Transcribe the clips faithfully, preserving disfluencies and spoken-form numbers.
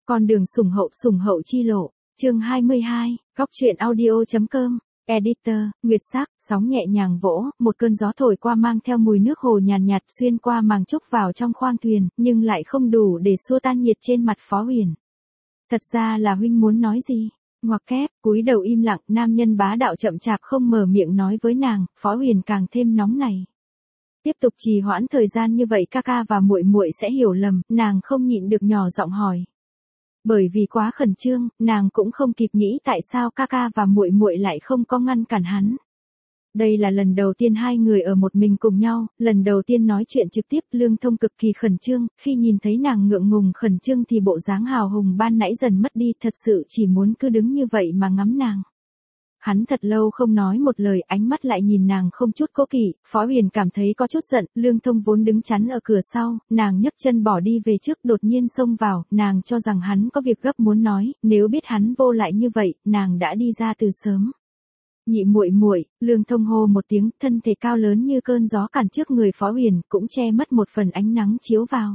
Con đường sủng hậu sủng hậu chi lộ, chương hai mươi hai, góc truyện audio.com, editor, Nguyệt Sắc, sóng nhẹ nhàng vỗ, một cơn gió thổi qua mang theo mùi nước hồ nhàn nhạt, nhạt xuyên qua màng trúc vào trong khoang thuyền, nhưng lại không đủ để xua tan nhiệt trên mặt Phó Huyền. Thật ra là huynh muốn nói gì? Ngoặc kép, cúi đầu im lặng, nam nhân bá đạo chậm chạp không mở miệng nói với nàng, Phó Huyền càng thêm nóng này. Tiếp tục trì hoãn thời gian như vậy ca ca và muội muội sẽ hiểu lầm, nàng không nhịn được nhỏ giọng hỏi. Bởi vì quá khẩn trương, nàng cũng không kịp nghĩ tại sao ca ca và muội muội lại không có ngăn cản hắn. Đây là lần đầu tiên hai người ở một mình cùng nhau, lần đầu tiên nói chuyện trực tiếp, Lương Thông cực kỳ khẩn trương, khi nhìn thấy nàng ngượng ngùng khẩn trương thì bộ dáng hào hùng ban nãy dần mất đi, thật sự chỉ muốn cứ đứng như vậy mà ngắm nàng. Hắn thật lâu không nói một lời, ánh mắt lại nhìn nàng không chút cố kỵ, Phó Huyền cảm thấy có chút giận, Lương Thông vốn đứng chắn ở cửa sau, nàng nhấc chân bỏ đi về trước đột nhiên xông vào, nàng cho rằng hắn có việc gấp muốn nói, nếu biết hắn vô lại như vậy, nàng đã đi ra từ sớm. Nhị muội muội, Lương Thông hô một tiếng, thân thể cao lớn như cơn gió cản trước người Phó Huyền, cũng che mất một phần ánh nắng chiếu vào.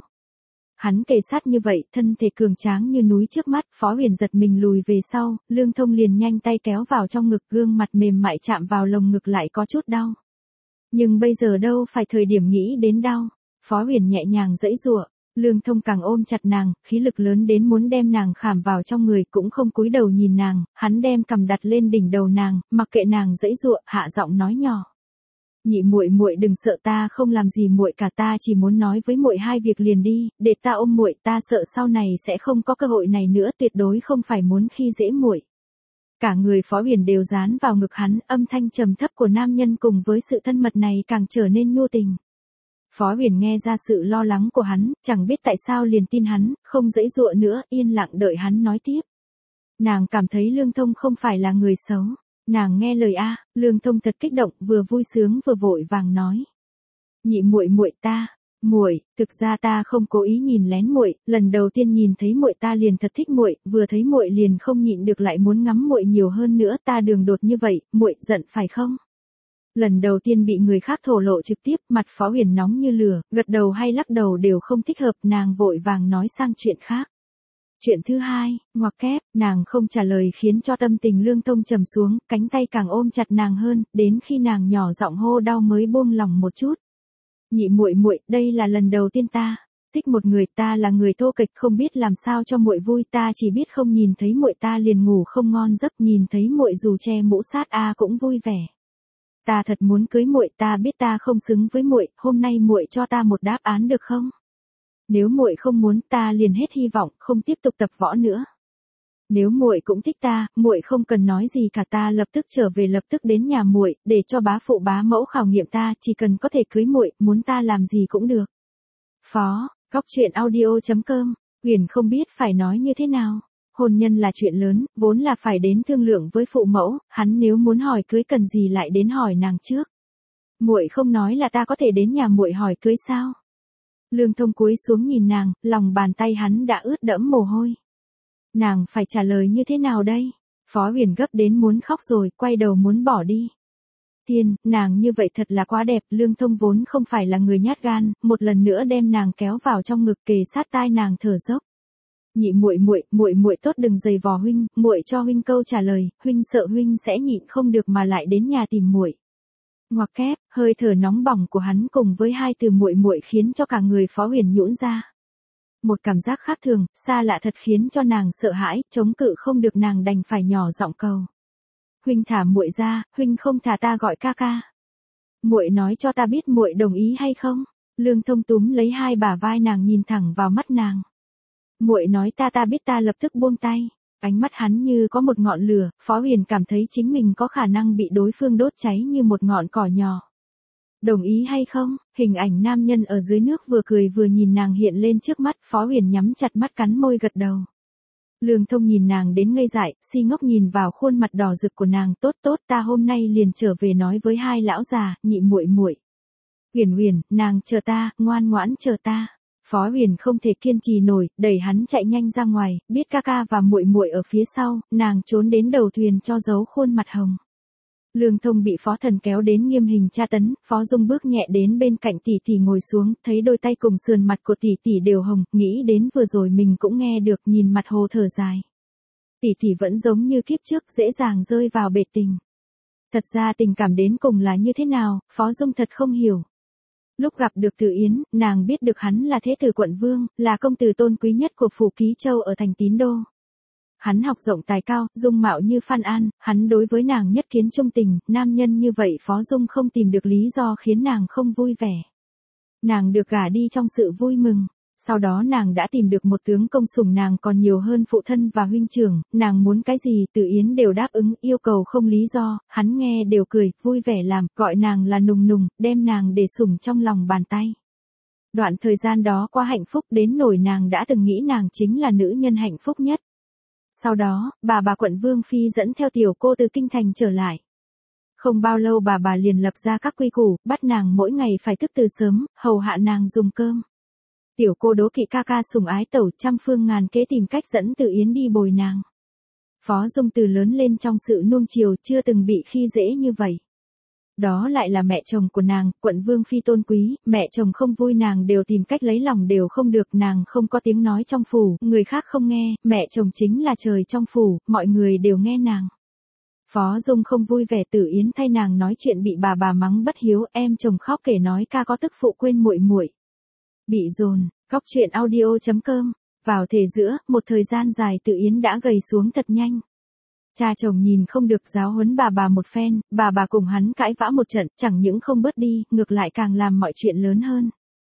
Hắn kề sát như vậy, thân thể cường tráng như núi trước mắt, Phó Huyền giật mình lùi về sau, Lương Thông liền nhanh tay kéo vào trong ngực, gương mặt mềm mại chạm vào lồng ngực lại có chút đau. Nhưng bây giờ đâu phải thời điểm nghĩ đến đau, Phó Huyền nhẹ nhàng giãy giụa, Lương Thông càng ôm chặt nàng, khí lực lớn đến muốn đem nàng khảm vào trong người, cũng không cúi đầu nhìn nàng, hắn đem cằm đặt lên đỉnh đầu nàng, mặc kệ nàng giãy giụa, hạ giọng nói nhỏ. Nhị muội muội đừng sợ, ta không làm gì muội cả, ta chỉ muốn nói với muội hai việc liền đi, để ta ôm muội, ta sợ sau này sẽ không có cơ hội này nữa, tuyệt đối không phải muốn khi dễ muội. Cả người Phó Huyền đều dán vào ngực hắn, âm thanh trầm thấp của nam nhân cùng với sự thân mật này càng trở nên nhu tình. Phó Huyền nghe ra sự lo lắng của hắn, chẳng biết tại sao liền tin hắn, không giãy giụa nữa, yên lặng đợi hắn nói tiếp. Nàng cảm thấy Lương Thông không phải là người xấu. Nàng nghe lời a, Lương Thông thật kích động, vừa vui sướng vừa vội vàng nói. Nhị muội muội ta, muội, thực ra ta không cố ý nhìn lén muội, lần đầu tiên nhìn thấy muội ta liền thật thích muội, vừa thấy muội liền không nhịn được lại muốn ngắm muội nhiều hơn nữa, ta đường đột như vậy, muội giận phải không? Lần đầu tiên bị người khác thổ lộ trực tiếp, mặt Phó Huyền nóng như lửa, gật đầu hay lắc đầu đều không thích hợp, nàng vội vàng nói sang chuyện khác. Chuyện thứ hai, ngoặc kép, nàng không trả lời khiến cho tâm tình Lương Thông trầm xuống, cánh tay càng ôm chặt nàng hơn, đến khi nàng nhỏ giọng hô đau mới buông lòng một chút. Nhị muội muội, đây là lần đầu tiên ta thích một người, ta là người thô kệch không biết làm sao cho muội vui, ta chỉ biết không nhìn thấy muội ta liền ngủ không ngon giấc, nhìn thấy muội dù che mũ sát a cũng vui vẻ. Ta thật muốn cưới muội, ta biết ta không xứng với muội, hôm nay muội cho ta một đáp án được không? Nếu muội không muốn, ta liền hết hy vọng, không tiếp tục tập võ nữa. Nếu muội cũng thích ta, muội không cần nói gì cả, ta lập tức trở về, lập tức đến nhà muội, để cho bá phụ bá mẫu khảo nghiệm ta, chỉ cần có thể cưới muội, muốn ta làm gì cũng được. Phó, góc truyện audio.com, Huyền không biết phải nói như thế nào. Hôn nhân là chuyện lớn, vốn là phải đến thương lượng với phụ mẫu, hắn nếu muốn hỏi cưới cần gì lại đến hỏi nàng trước. Muội không nói là ta có thể đến nhà muội hỏi cưới sao? Lương Thông cúi xuống nhìn nàng, lòng bàn tay hắn đã ướt đẫm mồ hôi. Nàng phải trả lời như thế nào đây? Phó Huyền gấp đến muốn khóc rồi, quay đầu muốn bỏ đi. Tiên, nàng như vậy thật là quá đẹp, Lương Thông vốn không phải là người nhát gan, một lần nữa đem nàng kéo vào trong ngực kề sát tai nàng thở dốc. Nhị muội muội, muội muội tốt đừng giày vò huynh, muội cho huynh câu trả lời, huynh sợ huynh sẽ nhịn không được mà lại đến nhà tìm muội. Ngoặc kép, hơi thở nóng bỏng của hắn cùng với hai từ muội muội khiến cho cả người Phó Huyền nhũn ra. Một cảm giác khác thường, xa lạ thật khiến cho nàng sợ hãi, chống cự không được, nàng đành phải nhỏ giọng cầu. Huynh thả muội ra, huynh không thả ta gọi ca ca. Muội nói cho ta biết muội đồng ý hay không? Lương Thông túm lấy hai bả vai nàng nhìn thẳng vào mắt nàng. Muội nói ta ta biết, ta lập tức buông tay. Ánh mắt hắn như có một ngọn lửa, Phó Huyền cảm thấy chính mình có khả năng bị đối phương đốt cháy như một ngọn cỏ nhỏ. Đồng ý hay không? Hình ảnh nam nhân ở dưới nước vừa cười vừa nhìn nàng hiện lên trước mắt, Phó Huyền nhắm chặt mắt cắn môi gật đầu. Lương Thông nhìn nàng đến ngây dại, si ngốc nhìn vào khuôn mặt đỏ rực của nàng, tốt tốt, ta hôm nay liền trở về nói với hai lão già, nhị muội muội. Huyền Huyền, nàng chờ ta, ngoan ngoãn chờ ta. Phó Huyền không thể kiên trì nổi, đẩy hắn chạy nhanh ra ngoài, biết ca ca và muội muội ở phía sau, nàng trốn đến đầu thuyền cho giấu khuôn mặt hồng. Lương Thông bị Phó Thần kéo đến nghiêm hình tra tấn, Phó Dung bước nhẹ đến bên cạnh tỷ tỷ ngồi xuống, thấy đôi tay cùng sườn mặt của tỷ tỷ đều hồng, nghĩ đến vừa rồi mình cũng nghe được, nhìn mặt hồ thở dài. Tỷ tỷ vẫn giống như kiếp trước, dễ dàng rơi vào bể tình. Thật ra tình cảm đến cùng là như thế nào, Phó Dung thật không hiểu. Lúc gặp được Từ Yến, nàng biết được hắn là thế tử quận vương, là công tử tôn quý nhất của phủ Ký Châu ở thành Tín Đô. Hắn học rộng tài cao, dung mạo như Phan An, hắn đối với nàng nhất kiến trung tình, nam nhân như vậy Phó Dung không tìm được lý do khiến nàng không vui vẻ. Nàng được gả đi trong sự vui mừng, sau đó nàng đã tìm được một tướng công sủng nàng còn nhiều hơn phụ thân và huynh trưởng, nàng muốn cái gì Từ Yến đều đáp ứng, yêu cầu không lý do, hắn nghe đều cười, vui vẻ làm, gọi nàng là Nùng Nùng, đem nàng để sủng trong lòng bàn tay. Đoạn thời gian đó qua hạnh phúc đến nỗi nàng đã từng nghĩ nàng chính là nữ nhân hạnh phúc nhất. Sau đó, bà bà quận Vương Phi dẫn theo tiểu cô từ kinh thành trở lại. Không bao lâu bà bà liền lập ra các quy củ, bắt nàng mỗi ngày phải thức từ sớm, hầu hạ nàng dùng cơm. Tiểu cô đố kỵ ca ca sủng ái tẩu, trăm phương ngàn kế tìm cách dẫn Từ Yến đi bồi nàng. Phó Dung từ lớn lên trong sự nuông chiều chưa từng bị khi dễ như vậy. Đó lại là mẹ chồng của nàng, quận Vương Phi tôn quý, mẹ chồng không vui nàng đều tìm cách lấy lòng đều không được, nàng không có tiếng nói trong phủ, người khác không nghe, mẹ chồng chính là trời trong phủ, mọi người đều nghe nàng. Phó Dung không vui vẻ, Từ Yến thay nàng nói chuyện bị bà bà mắng bất hiếu, em chồng khóc kể nói ca có tức phụ quên muội muội. Bị dồn, Cóc Truyện Audio chấm com, vào thể giữa, một thời gian dài Từ Yến đã gầy xuống thật nhanh. Cha chồng nhìn không được giáo huấn bà bà một phen, bà bà cùng hắn cãi vã một trận, chẳng những không bớt đi, ngược lại càng làm mọi chuyện lớn hơn.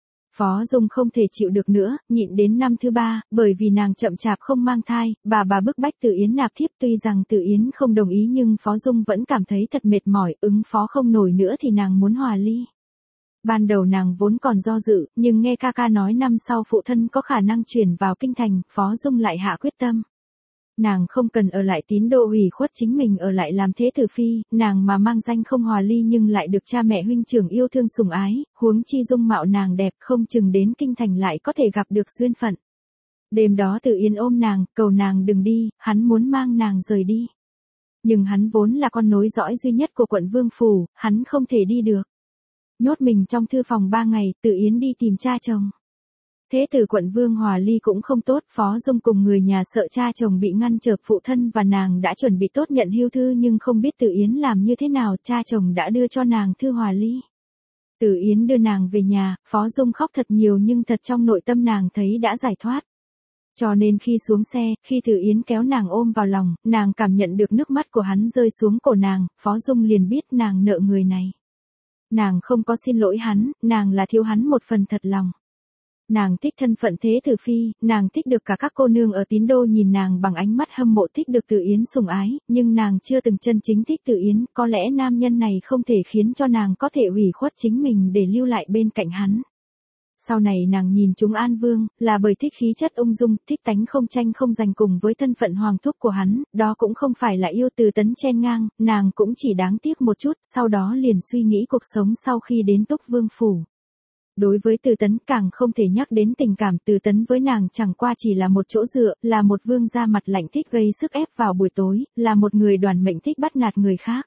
Phó Dung không thể chịu được nữa, nhịn đến năm thứ ba, bởi vì nàng chậm chạp không mang thai, bà bà bức bách Từ Yến nạp thiếp, tuy rằng Từ Yến không đồng ý nhưng Phó Dung vẫn cảm thấy thật mệt mỏi, ứng phó không nổi nữa thì nàng muốn hòa ly. Ban đầu nàng vốn còn do dự, nhưng nghe ca ca nói năm sau phụ thân có khả năng chuyển vào kinh thành, Phó Dung lại hạ quyết tâm. Nàng không cần ở lại Tín Đô ủy khuất chính mình ở lại làm thế tử phi, nàng mà mang danh không hòa ly nhưng lại được cha mẹ huynh trưởng yêu thương sủng ái, huống chi dung mạo nàng đẹp không chừng đến kinh thành lại có thể gặp được duyên phận. Đêm đó Từ Yến ôm nàng, cầu nàng đừng đi, hắn muốn mang nàng rời đi. Nhưng hắn vốn là con nối dõi duy nhất của quận Vương Phủ, hắn không thể đi được. Nhốt mình trong thư phòng ba ngày, Từ Yến đi tìm cha chồng. Thế tử quận Vương hòa ly cũng không tốt, Phó Dung cùng người nhà sợ cha chồng bị ngăn trở, phụ thân và nàng đã chuẩn bị tốt nhận hưu thư nhưng không biết Từ Yến làm như thế nào, cha chồng đã đưa cho nàng thư hòa ly. Từ Yến đưa nàng về nhà, Phó Dung khóc thật nhiều nhưng thật trong nội tâm nàng thấy đã giải thoát. Cho nên khi xuống xe, khi Từ Yến kéo nàng ôm vào lòng, nàng cảm nhận được nước mắt của hắn rơi xuống cổ nàng, Phó Dung liền biết nàng nợ người này. Nàng không có xin lỗi hắn, nàng là thiếu hắn một phần thật lòng. Nàng thích thân phận thế tử phi, nàng thích được cả các cô nương ở Tín Đô nhìn nàng bằng ánh mắt hâm mộ, thích được Từ Yến sủng ái, nhưng nàng chưa từng chân chính thích Từ Yến, có lẽ nam nhân này không thể khiến cho nàng có thể ủy khuất chính mình để lưu lại bên cạnh hắn. Sau này nàng nhìn chúng An Vương, là bởi thích khí chất ung dung, thích tánh không tranh không giành cùng với thân phận hoàng thúc của hắn, đó cũng không phải là yêu. Từ Tấn chen ngang, nàng cũng chỉ đáng tiếc một chút, sau đó liền suy nghĩ cuộc sống sau khi đến Túc Vương Phủ. Đối với Từ Tấn càng không thể nhắc đến tình cảm, Từ Tấn với nàng chẳng qua chỉ là một chỗ dựa, là một vương gia mặt lạnh thích gây sức ép vào buổi tối, là một người đoàn mệnh thích bắt nạt người khác.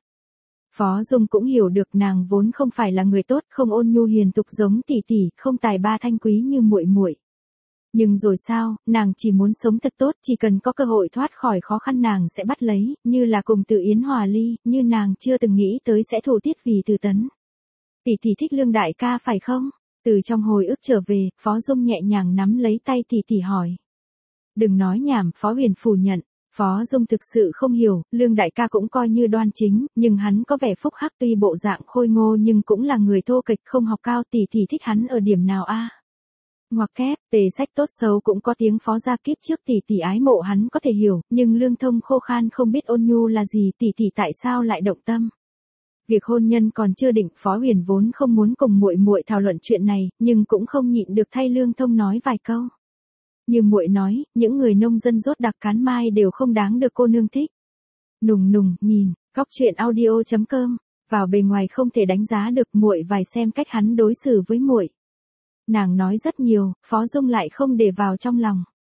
Phó Dung cũng hiểu được nàng vốn không phải là người tốt, không ôn nhu hiền tục giống tỷ tỷ, không tài ba thanh quý như muội muội. Nhưng rồi sao, nàng chỉ muốn sống thật tốt, chỉ cần có cơ hội thoát khỏi khó khăn nàng sẽ bắt lấy, như là cùng Từ Yến hòa ly, như nàng chưa từng nghĩ tới sẽ thủ tiết vì Từ Tấn. Tỷ tỷ thích Lương đại ca phải không? Từ trong hồi ức trở về, Phó Dung nhẹ nhàng nắm lấy tay tỷ tỷ hỏi. Đừng nói nhảm, Phó Huyền phủ nhận. Phó Dung thực sự không hiểu, Lương đại ca cũng coi như đoan chính, nhưng hắn có vẻ phúc hắc, tuy bộ dạng khôi ngô nhưng cũng là người thô kệch không học cao, tỷ tỷ thích hắn ở điểm nào a? À? Ngoặc kép, tề sách tốt xấu cũng có tiếng Phó gia kiếp trước tỷ tỷ ái mộ hắn có thể hiểu, nhưng Lương Thông khô khan không biết ôn nhu là gì, tỷ tỷ tại sao lại động tâm? Việc hôn nhân còn chưa định, Phó Huyền vốn không muốn cùng muội muội thảo luận chuyện này, nhưng cũng không nhịn được thay Lương Thông nói vài câu. Như muội nói, những người nông dân rốt đặc cán mai đều không đáng được cô nương thích. Nùng nùng, nhìn, Cóc Truyện Audio chấm com, vào bề ngoài không thể đánh giá được, muội vài xem cách hắn đối xử với muội. Nàng nói rất nhiều, Phó Dung lại không để vào trong lòng.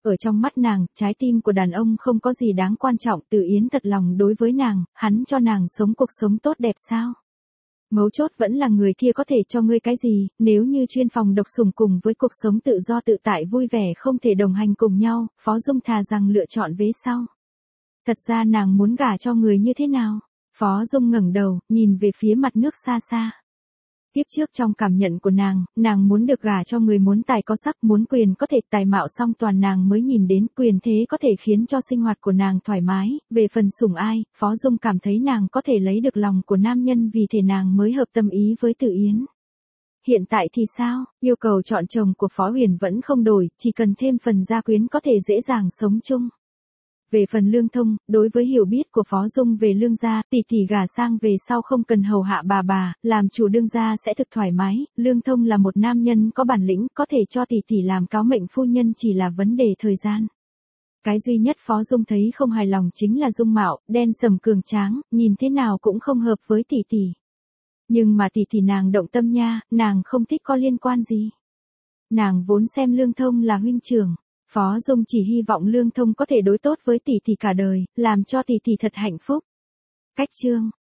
Ở trong mắt nàng, trái tim của đàn ông không có gì đáng quan trọng, Từ Yến thật lòng đối với nàng, hắn cho nàng sống cuộc sống tốt đẹp sao? Mấu chốt vẫn là người kia có thể cho ngươi cái gì, nếu như chuyên phòng độc sủng cùng với cuộc sống tự do tự tại vui vẻ không thể đồng hành cùng nhau, Phó Dung thà rằng lựa chọn vế sau. Thật ra nàng muốn gả cho người như thế nào? Phó Dung ngẩng đầu, nhìn về phía mặt nước xa xa. Tiếp trước trong cảm nhận của nàng, nàng muốn được gả cho người muốn tài có sắc, muốn quyền có thể tài mạo song toàn, nàng mới nhìn đến quyền thế có thể khiến cho sinh hoạt của nàng thoải mái. Về phần sủng ai, Phó Dung cảm thấy nàng có thể lấy được lòng của nam nhân, vì thế nàng mới hợp tâm ý với Từ Yến. Hiện tại thì sao? Yêu cầu chọn chồng của Phó Huyền vẫn không đổi, chỉ cần thêm phần gia quyến có thể dễ dàng sống chung. Về phần Lương Thông, đối với hiểu biết của Phó Dung về Lương gia, tỷ tỷ gả sang về sau không cần hầu hạ bà bà, làm chủ đương gia sẽ thực thoải mái. Lương Thông là một nam nhân có bản lĩnh, có thể cho tỷ tỷ làm cáo mệnh phu nhân chỉ là vấn đề thời gian. Cái duy nhất Phó Dung thấy không hài lòng chính là dung mạo, đen sầm cường tráng, nhìn thế nào cũng không hợp với tỷ tỷ. Nhưng mà tỷ tỷ nàng động tâm nha, nàng không thích có liên quan gì. Nàng vốn xem Lương Thông là huynh trưởng. Phó Dung chỉ hy vọng Lương Thông có thể đối tốt với tỷ tỷ cả đời, làm cho tỷ tỷ thật hạnh phúc. Cách chương